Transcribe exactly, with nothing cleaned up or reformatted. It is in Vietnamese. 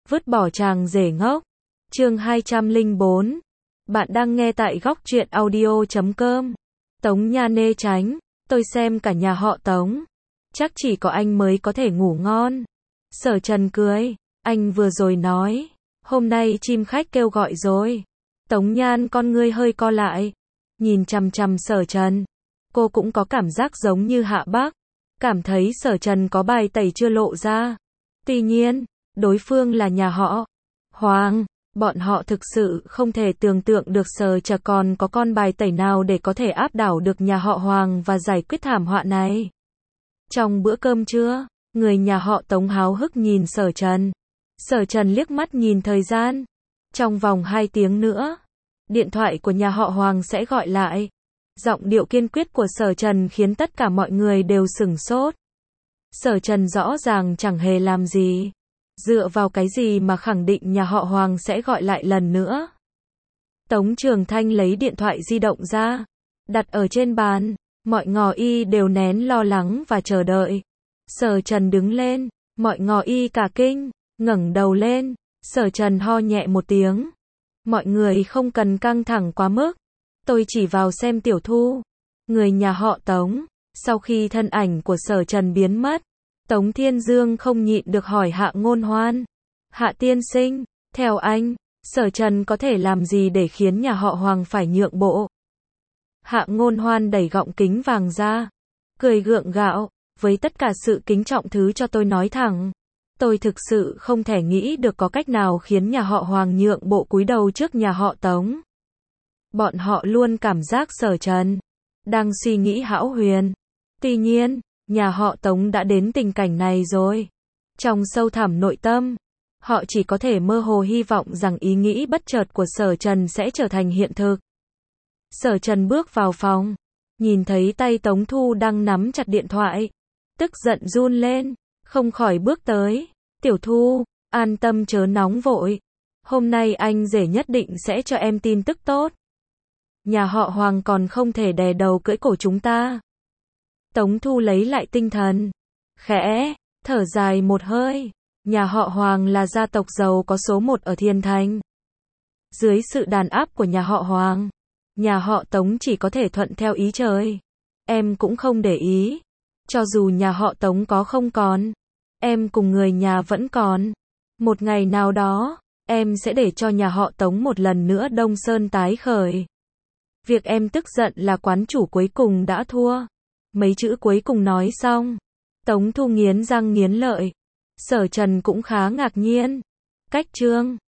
Vứt bỏ chàng rể ngốc. Chương hai trăm lẻ bốn. Bạn đang nghe tại góc truyện audio chấm com. Tống Nha nê tránh, tôi xem cả nhà họ Tống. Chắc chỉ có anh mới có thể ngủ ngon. Sở Trần cười, anh vừa rồi nói, hôm nay chim khách kêu gọi rồi. Tống Nhan con ngươi hơi co lại, nhìn chằm chằm Sở Trần. Cô cũng có cảm giác giống như Hạ Bác, cảm thấy Sở Trần có bài tẩy chưa lộ ra. Tuy nhiên, đối phương là nhà họ Hoàng, bọn họ thực sự không thể tưởng tượng được Sở Trần còn có con bài tẩy nào để có thể áp đảo được nhà họ Hoàng và giải quyết thảm họa này. Trong bữa cơm trưa, người nhà họ Tống háo hức nhìn Sở Trần. Sở Trần liếc mắt nhìn thời gian. Trong vòng hai tiếng nữa, điện thoại của nhà họ Hoàng sẽ gọi lại. Giọng điệu kiên quyết của Sở Trần khiến tất cả mọi người đều sửng sốt. Sở Trần rõ ràng chẳng hề làm gì. Dựa vào cái gì mà khẳng định nhà họ Hoàng sẽ gọi lại lần nữa? Tống Trường Thanh lấy điện thoại di động ra, đặt ở trên bàn. Mọi ngò y đều nén lo lắng và chờ đợi. Sở Trần đứng lên, mọi ngò y cả kinh, ngẩng đầu lên. Sở Trần ho nhẹ một tiếng. Mọi người không cần căng thẳng quá mức. Tôi chỉ vào xem Tiểu Thu. Người nhà họ Tống. Sau khi thân ảnh của Sở Trần biến mất, Tống Thiên Dương không nhịn được hỏi Hạ Ngôn Hoan. Hạ tiên sinh, theo anh, Sở Trần có thể làm gì để khiến nhà họ Hoàng phải nhượng bộ? Hạ Ngôn Hoan đẩy gọng kính vàng ra, cười gượng gạo, với tất cả sự kính trọng thứ cho tôi nói thẳng. Tôi thực sự không thể nghĩ được có cách nào khiến nhà họ Hoàng nhượng bộ cúi đầu trước nhà họ Tống. Bọn họ luôn cảm giác Sở Trần đang suy nghĩ hão huyền. Tuy nhiên, nhà họ Tống đã đến tình cảnh này rồi. Trong sâu thẳm nội tâm, họ chỉ có thể mơ hồ hy vọng rằng ý nghĩ bất chợt của Sở Trần sẽ trở thành hiện thực. Sở Trần bước vào phòng, nhìn thấy tay Tống Thu đang nắm chặt điện thoại, tức giận run lên, không khỏi bước tới. Tiểu Thu, an tâm chớ nóng vội. Hôm nay anh rể nhất định sẽ cho em tin tức tốt. Nhà họ Hoàng còn không thể đè đầu cưỡi cổ chúng ta. Tống Thu lấy lại tinh thần, khẽ thở dài một hơi. Nhà họ Hoàng là gia tộc giàu có số một ở Thiên Thành. Dưới sự đàn áp của nhà họ Hoàng, nhà họ Tống chỉ có thể thuận theo ý trời. Em cũng không để ý. Cho dù nhà họ Tống có không còn, em cùng người nhà vẫn còn. Một ngày nào đó, em sẽ để cho nhà họ Tống một lần nữa Đông Sơn tái khởi. Việc em tức giận là quán chủ cuối cùng đã thua. Mấy chữ cuối cùng nói xong, Tống Thu nghiến răng nghiến lợi. Sở Trần cũng khá ngạc nhiên. Cách chương